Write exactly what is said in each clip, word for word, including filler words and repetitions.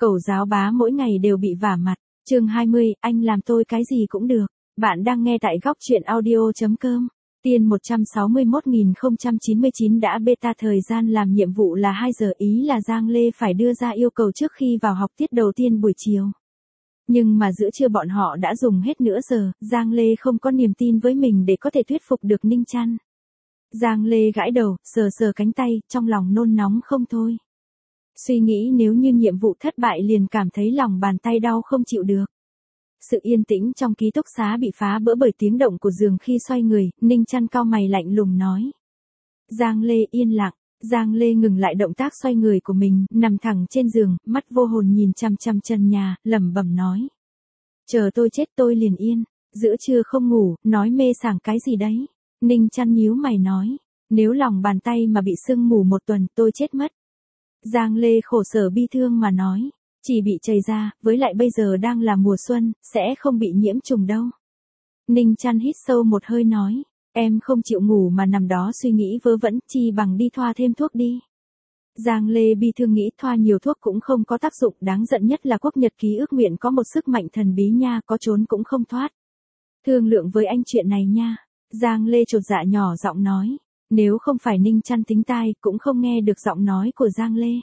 Cẩu giáo bá mỗi ngày đều bị vả mặt. Chương hai mươi, anh làm tôi cái gì cũng được. Bạn đang nghe tại góc truyện audio.com. Tiên một trăm sáu mươi mốt nghìn không trăm chín mươi chín đã beta, thời gian làm nhiệm vụ là hai giờ, ý là Giang Lê phải đưa ra yêu cầu trước khi vào học tiết đầu tiên buổi chiều. Nhưng mà giữa trưa bọn họ đã dùng hết nửa giờ, Giang Lê không có niềm tin với mình để có thể thuyết phục được Ninh Chăn. Giang Lê gãi đầu, sờ sờ cánh tay, trong lòng nôn nóng không thôi. Suy nghĩ nếu như nhiệm vụ thất bại liền cảm thấy lòng bàn tay đau không chịu được. Sự yên tĩnh trong ký túc xá bị phá vỡ bởi tiếng động của giường khi xoay người, Ninh Chăn cau mày lạnh lùng nói. Giang Lê yên lặng, Giang Lê ngừng lại động tác xoay người của mình, nằm thẳng trên giường, mắt vô hồn nhìn chằm chằm trần nhà, lẩm bẩm nói. Chờ tôi chết tôi liền yên, giữa trưa không ngủ, nói mê sảng cái gì đấy. Ninh Chăn nhíu mày nói, nếu lòng bàn tay mà bị sưng mù một tuần tôi chết mất. Giang Lê khổ sở bi thương mà nói, chỉ bị chảy ra, với lại bây giờ đang là mùa xuân, sẽ không bị nhiễm trùng đâu. Ninh Chăn hít sâu một hơi nói, em không chịu ngủ mà nằm đó suy nghĩ vớ vẩn, chi bằng đi thoa thêm thuốc đi. Giang Lê bi thương nghĩ thoa nhiều thuốc cũng không có tác dụng, đáng giận nhất là quốc nhật ký ức nguyện có một sức mạnh thần bí nha, có trốn cũng không thoát. Thương lượng với anh chuyện này nha. Giang Lê chột dạ nhỏ giọng nói. Nếu không phải Ninh Chăn tính tai, cũng không nghe được giọng nói của Giang Lê.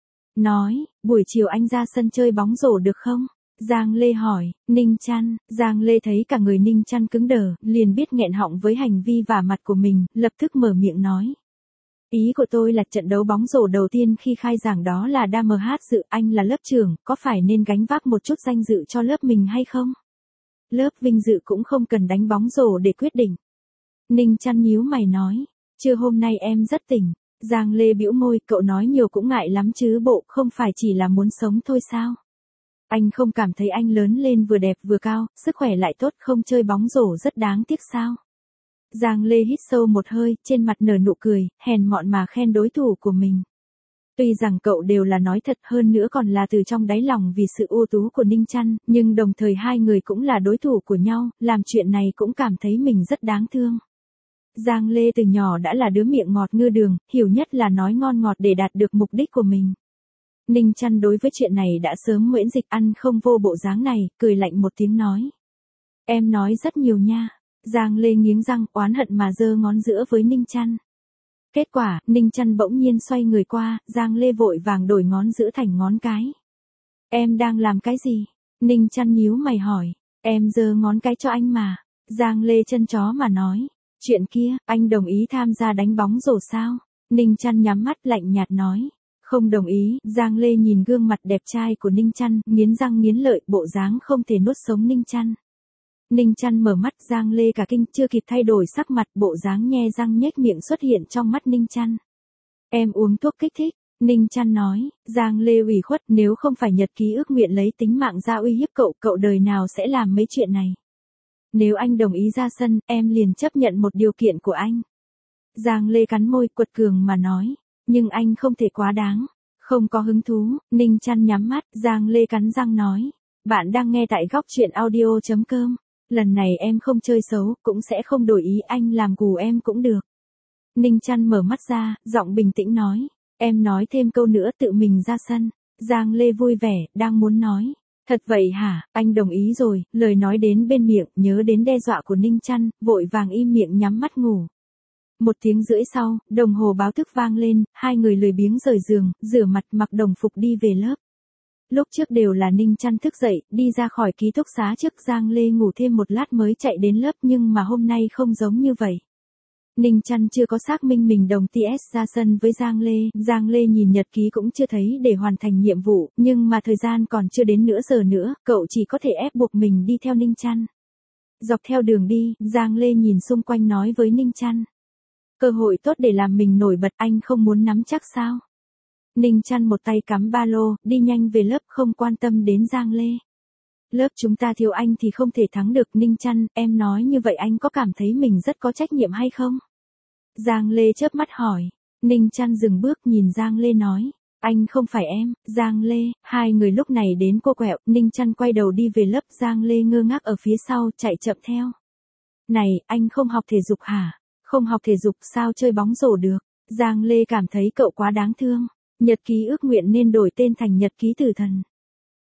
Nói, buổi chiều anh ra sân chơi bóng rổ được không? Giang Lê hỏi, Ninh Chăn, Giang Lê thấy cả người Ninh Chăn cứng đờ, liền biết nghẹn họng với hành vi vả mặt của mình, lập tức mở miệng nói. Ý của tôi là trận đấu bóng rổ đầu tiên khi khai giảng đó là đê em hát dự, anh là lớp trưởng, có phải nên gánh vác một chút danh dự cho lớp mình hay không? Lớp vinh dự cũng không cần đánh bóng rổ để quyết định. Ninh Chăn nhíu mày nói. Trưa hôm nay em rất tỉnh. Giang Lê bĩu môi, cậu nói nhiều cũng ngại lắm chứ bộ, không phải chỉ là muốn sống thôi sao? Anh không cảm thấy anh lớn lên vừa đẹp vừa cao, sức khỏe lại tốt, không chơi bóng rổ rất đáng tiếc sao? Giang Lê hít sâu một hơi, trên mặt nở nụ cười, hèn mọn mà khen đối thủ của mình. Tuy rằng cậu đều là nói thật, hơn nữa còn là từ trong đáy lòng vì sự ưu tú của Ninh Chăn, nhưng đồng thời hai người cũng là đối thủ của nhau, làm chuyện này cũng cảm thấy mình rất đáng thương. Giang Lê từ nhỏ đã là đứa miệng ngọt ngư đường, hiểu nhất là nói ngon ngọt để đạt được mục đích của mình. Ninh Chăn đối với chuyện này đã sớm nguyễn dịch, ăn không vô bộ dáng này, cười lạnh một tiếng nói. Em nói rất nhiều nha. Giang Lê nghiến răng oán hận mà giơ ngón giữa với Ninh Chăn. Kết quả, Ninh Chăn bỗng nhiên xoay người qua, Giang Lê vội vàng đổi ngón giữa thành ngón cái. Em đang làm cái gì? Ninh Chăn nhíu mày hỏi. Em giơ ngón cái cho anh mà. Giang Lê chân chó mà nói. Chuyện kia, anh đồng ý tham gia đánh bóng rổ sao? Ninh Chăn nhắm mắt lạnh nhạt nói. Không đồng ý. Giang Lê nhìn gương mặt đẹp trai của Ninh Chăn, nghiến răng nghiến lợi, bộ dáng không thể nuốt sống Ninh Chăn. Ninh Chăn mở mắt, Giang Lê cả kinh, chưa kịp thay đổi sắc mặt, bộ dáng nhe răng nhếch miệng xuất hiện trong mắt Ninh Chăn. Em uống thuốc kích thích. Ninh Chăn nói. Giang Lê ủy khuất, nếu không phải nhật ký ước nguyện lấy tính mạng ra uy hiếp cậu, cậu đời nào sẽ làm mấy chuyện này. Nếu anh đồng ý ra sân, em liền chấp nhận một điều kiện của anh. Giang Lê cắn môi, quật cường mà nói. Nhưng anh không thể quá đáng. Không có hứng thú. Ninh Chăn nhắm mắt, Giang Lê cắn răng nói. Bạn đang nghe tại góc truyện audio.com. Lần này em không chơi xấu, cũng sẽ không đổi ý, anh làm cù em cũng được. Ninh Chăn mở mắt ra, giọng bình tĩnh nói. Em nói thêm câu nữa tự mình ra sân. Giang Lê vui vẻ, đang muốn nói. Thật vậy hả, anh đồng ý rồi, lời nói đến bên miệng, nhớ đến đe dọa của Ninh Chăn, vội vàng im miệng nhắm mắt ngủ. Một tiếng rưỡi sau, đồng hồ báo thức vang lên, hai người lười biếng rời giường, rửa mặt mặc đồng phục đi về lớp. Lúc trước đều là Ninh Chăn thức dậy, đi ra khỏi ký túc xá trước, Giang Lê ngủ thêm một lát mới chạy đến lớp, nhưng mà hôm nay không giống như vậy. Ninh Chăn chưa có xác minh mình đồng tê ét ra sân với Giang Lê, Giang Lê nhìn nhật ký cũng chưa thấy để hoàn thành nhiệm vụ, nhưng mà thời gian còn chưa đến nửa giờ nữa, cậu chỉ có thể ép buộc mình đi theo Ninh Chăn. Dọc theo đường đi, Giang Lê nhìn xung quanh nói với Ninh Chăn. Cơ hội tốt để làm mình nổi bật, anh không muốn nắm chắc sao? Ninh Chăn một tay cắm ba lô, đi nhanh về lớp, không quan tâm đến Giang Lê. Lớp chúng ta thiếu anh thì không thể thắng được. Ninh Chăn, em nói như vậy anh có cảm thấy mình rất có trách nhiệm hay không? Giang Lê chớp mắt hỏi. Ninh Chăn dừng bước nhìn Giang Lê nói. Anh không phải em. Giang Lê, hai người lúc này đến cô quẹo, Ninh Chăn quay đầu đi về lớp, Giang Lê ngơ ngác ở phía sau, chạy chậm theo. Này, anh không học thể dục hả? Không học thể dục sao chơi bóng rổ được? Giang Lê cảm thấy cậu quá đáng thương. Nhật ký ước nguyện nên đổi tên thành nhật ký tử thần.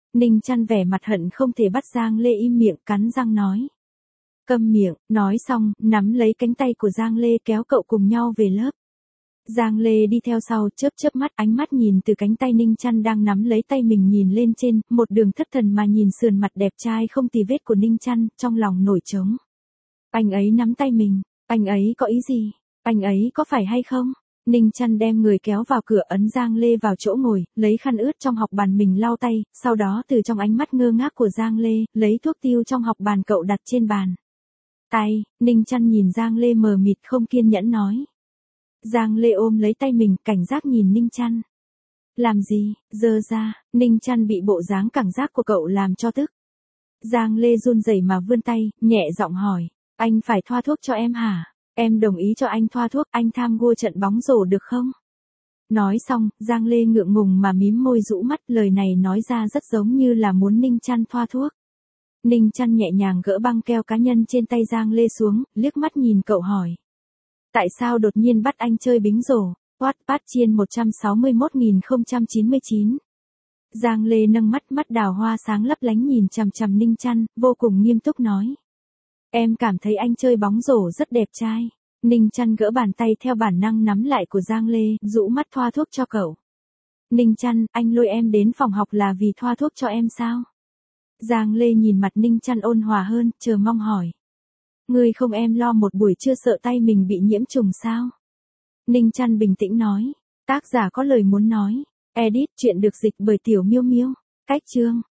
Ninh Chăn vẻ mặt hận không thể bắt Giang Lê im miệng, cắn răng nói. Câm miệng, nói xong, nắm lấy cánh tay của Giang Lê kéo cậu cùng nhau về lớp. Giang Lê đi theo sau, chớp chớp mắt, ánh mắt nhìn từ cánh tay Ninh Chăn đang nắm lấy tay mình nhìn lên trên, một đường thất thần mà nhìn sườn mặt đẹp trai không tì vết của Ninh Chăn, trong lòng nổi trống. Anh ấy nắm tay mình, anh ấy có ý gì? Anh ấy có phải hay không? Ninh Chăn đem người kéo vào cửa, ấn Giang Lê vào chỗ ngồi, lấy khăn ướt trong học bàn mình lau tay, sau đó từ trong ánh mắt ngơ ngác của Giang Lê, lấy thuốc tiêu trong học bàn cậu đặt trên bàn. Tay, Ninh Chăn nhìn Giang Lê mờ mịt không kiên nhẫn nói. Giang Lê ôm lấy tay mình, cảnh giác nhìn Ninh Chăn. Làm gì, giơ ra, Ninh Chăn bị bộ dáng cảnh giác của cậu làm cho tức. Giang Lê run rẩy mà vươn tay, nhẹ giọng hỏi, anh phải thoa thuốc cho em hả? Em đồng ý cho anh thoa thuốc, anh tham gia trận bóng rổ được không? Nói xong, Giang Lê ngượng ngùng mà mím môi rũ mắt, lời này nói ra rất giống như là muốn Ninh Chăn thoa thuốc. Ninh Chăn nhẹ nhàng gỡ băng keo cá nhân trên tay Giang Lê xuống, liếc mắt nhìn cậu hỏi. Tại sao đột nhiên bắt anh chơi bính rổ? Wattpad chiên một trăm sáu mươi mốt nghìn không trăm chín mươi chín. Giang Lê nâng mắt, mắt đào hoa sáng lấp lánh nhìn chằm chằm Ninh Chăn, vô cùng nghiêm túc nói. Em cảm thấy anh chơi bóng rổ rất đẹp trai. Ninh Chăn gỡ bàn tay theo bản năng nắm lại của Giang Lê, rũ mắt thoa thuốc cho cậu. Ninh Chăn, anh lôi em đến phòng học là vì thoa thuốc cho em sao? Giang Lê nhìn mặt Ninh Chăn ôn hòa hơn, chờ mong hỏi. Ngươi không em lo một buổi trưa sợ tay mình bị nhiễm trùng sao? Ninh Chăn bình tĩnh nói. Tác giả có lời muốn nói. Edit truyện được dịch bởi Tiểu Miêu Miêu. Cách chương.